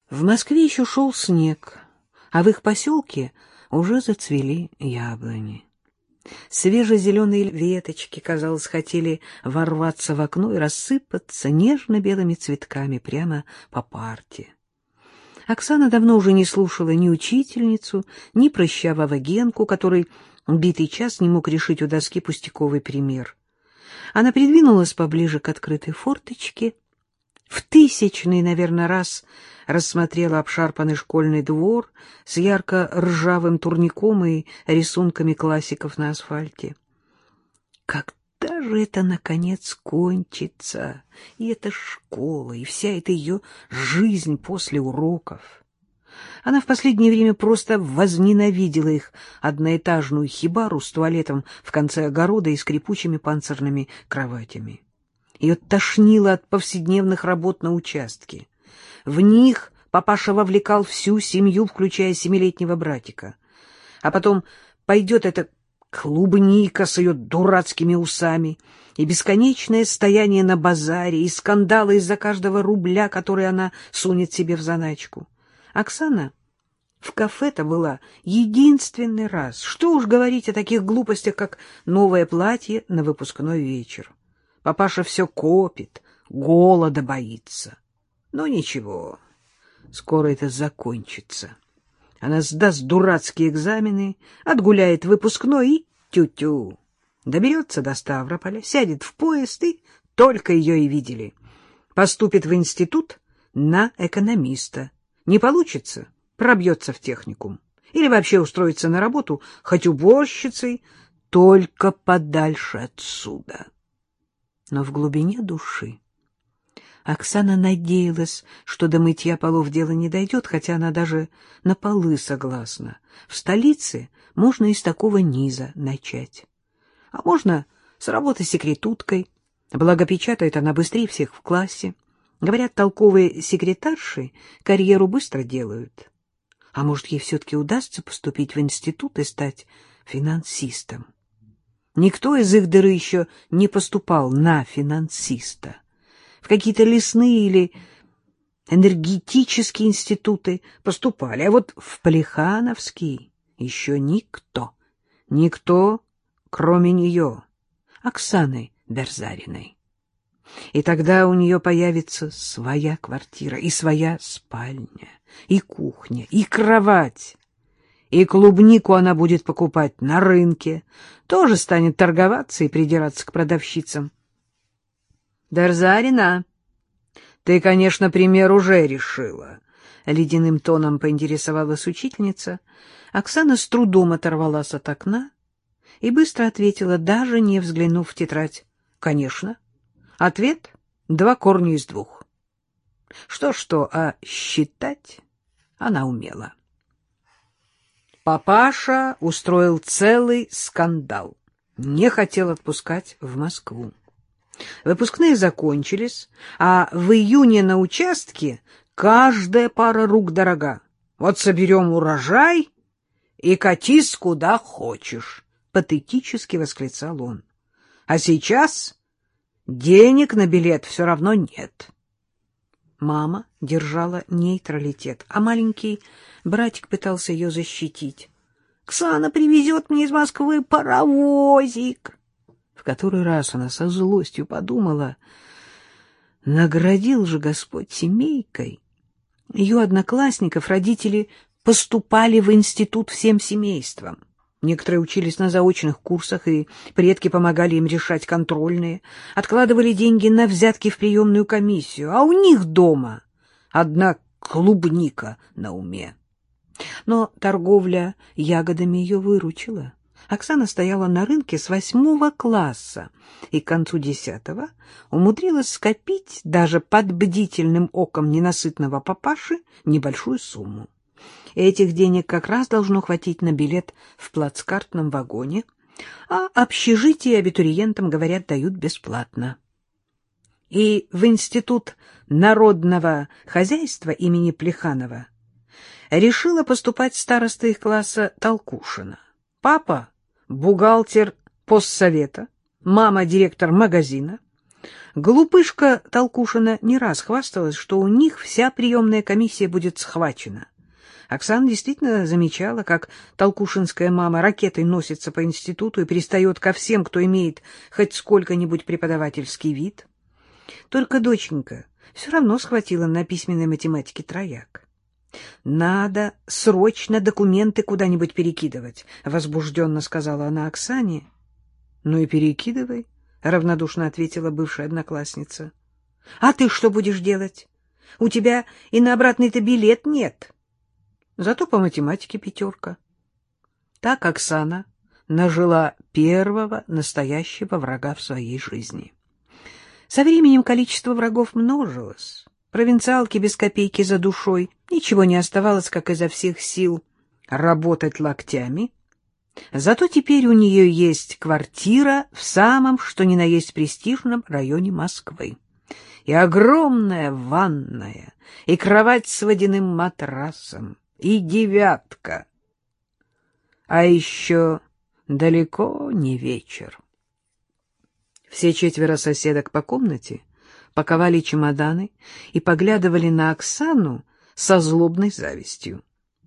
В Москве еще шел снег, а в их поселке уже зацвели яблони. Свежезеленые веточки, казалось, хотели ворваться в окно и рассыпаться нежно-белыми цветками прямо по парте. Оксана давно уже не слушала ни учительницу, ни прыщавого Генку, который битый час не мог решить у доски пустяковый пример. Она придвинулась поближе к открытой форточке, в тысячный, наверное, раз рассмотрела обшарпанный школьный двор с ярко-ржавым турником и рисунками классиков на асфальте. Когда же это, наконец, кончится? И эта школа, и вся эта ее жизнь после уроков. Она в последнее время просто возненавидела их одноэтажную хибару с туалетом в конце огорода и скрипучими панцирными кроватями. Ее тошнило от повседневных работ на участке. В них папаша вовлекал всю семью, включая 7-летнего братика. А потом пойдет эта клубника с ее дурацкими усами, и бесконечное стояние на базаре, и скандалы из-за каждого рубля, который она сунет себе в заначку. Оксана в кафе-то была единственный раз. Что уж говорить о таких глупостях, как новое платье на выпускной вечер. Папаша все копит, голода боится. Но ничего, скоро это закончится. Она сдаст дурацкие экзамены, отгуляет выпускной и тю-тю. Доберется до Ставрополя, сядет в поезд, и только ее и видели. Поступит в институт на экономиста. Не получится — пробьется в техникум. Или вообще устроится на работу, хоть уборщицей, только подальше отсюда. Но в глубине души Оксана надеялась, что до мытья полов дело не дойдет, хотя она даже на полы согласна. В столице можно из такого низа начать. А можно с работы секретуткой. Благо, печатает она быстрее всех в классе. Говорят, толковые секретарши карьеру быстро делают. А может, ей все-таки удастся поступить в институт и стать финансистом? Никто из их дыры еще не поступал на финансиста. В какие-то лесные или энергетические институты поступали, а вот в Плехановский еще никто. Никто, кроме нее, Оксаны Берзариной. И тогда у нее появится своя квартира, и своя спальня, и кухня, и кровать. И клубнику она будет покупать на рынке, тоже станет торговаться и придираться к продавщицам. — Берзарина, ты, конечно, пример уже решила, — ледяным тоном поинтересовалась учительница. Оксана с трудом оторвалась от окна и быстро ответила, даже не взглянув в тетрадь. — Конечно. Ответ — 2 корня из 2. Что-что, а считать она умела. Папаша устроил целый скандал. Не хотел отпускать в Москву. Выпускные закончились, а в июне на участке каждая пара рук дорога. Вот соберем урожай и катись куда хочешь, — патетически восклицал он. А сейчас денег на билет все равно нет. Мама держала нейтралитет, а маленький братик пытался ее защитить. — Ксана привезет мне из Москвы паровозик. В который раз она со злостью подумала, наградил же Господь семейкой. Ее одноклассников родители поступали в институт всем семейством. Некоторые учились на заочных курсах, и предки помогали им решать контрольные, откладывали деньги на взятки в приемную комиссию, а у них дома одна клубника на уме. Но торговля ягодами ее выручила. Оксана стояла на рынке с 8 класса и к концу 10 умудрилась скопить даже под бдительным оком ненасытного папаши небольшую сумму. Этих денег как раз должно хватить на билет в плацкартном вагоне, а общежитие абитуриентам, говорят, дают бесплатно. И в Институт народного хозяйства имени Плеханова решила поступать староста их класса Толкушина. Папа — бухгалтер постсовета, мама — директор магазина. Глупышка Толкушина не раз хвасталась, что у них вся приемная комиссия будет схвачена. Оксана действительно замечала, как толкушинская мама ракетой носится по институту и пристает ко всем, кто имеет хоть сколько-нибудь преподавательский вид. Только доченька все равно схватила на письменной математике трояк. — Надо срочно документы куда-нибудь перекидывать, — возбужденно сказала она Оксане. — Ну и перекидывай, — равнодушно ответила бывшая одноклассница. — А ты что будешь делать? У тебя и на обратный-то билет нет. Зато по математике 5. Так Оксана нажила первого настоящего врага в своей жизни. Со временем количество врагов множилось. Провинциалке без копейки за душой ничего не оставалось, как изо всех сил работать локтями. Зато теперь у нее есть квартира в самом что ни на есть престижном районе Москвы. И огромная ванная, и кровать с водяным матрасом, и 9. А еще далеко не вечер. Все 4 соседок по комнате паковали чемоданы и поглядывали на Оксану со злобной завистью.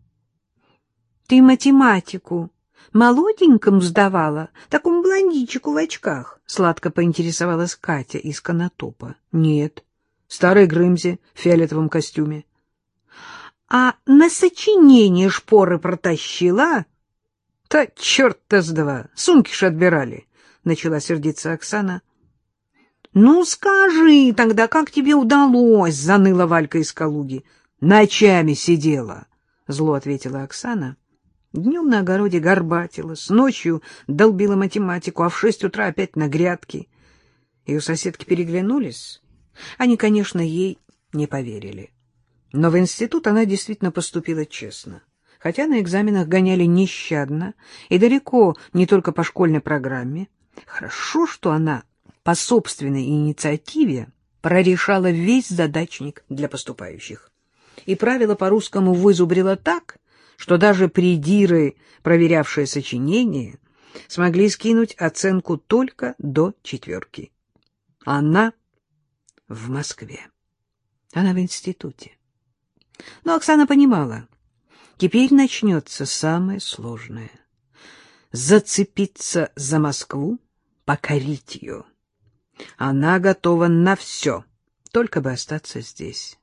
— Ты математику молоденькому сдавала, такому блондинчику в очках? — сладко поинтересовалась Катя из Конотопа. — Нет, старой Грымзе в фиолетовом костюме. — А на сочинение шпоры протащила? — Да черт-то с два, сумки ж отбирали, — начала сердиться Оксана. — Ну, скажи тогда, как тебе удалось? — заныла Валька из Калуги. — Ночами сидела, — зло ответила Оксана. Днем на огороде горбатилась, ночью долбила математику, а в 6 утра опять на грядке. Ее соседки переглянулись. Они, конечно, ей не поверили. Но в институт она действительно поступила честно. Хотя на экзаменах гоняли нещадно и далеко не только по школьной программе. Хорошо, что она по собственной инициативе прорешала весь задачник для поступающих. И правила по русскому вызубрила так, что даже придиры, проверявшие сочинение, смогли скинуть оценку только до 4. Она в Москве. Она в институте. Но Оксана понимала, теперь начнется самое сложное — зацепиться за Москву, покорить ее. Она готова на все, только бы остаться здесь.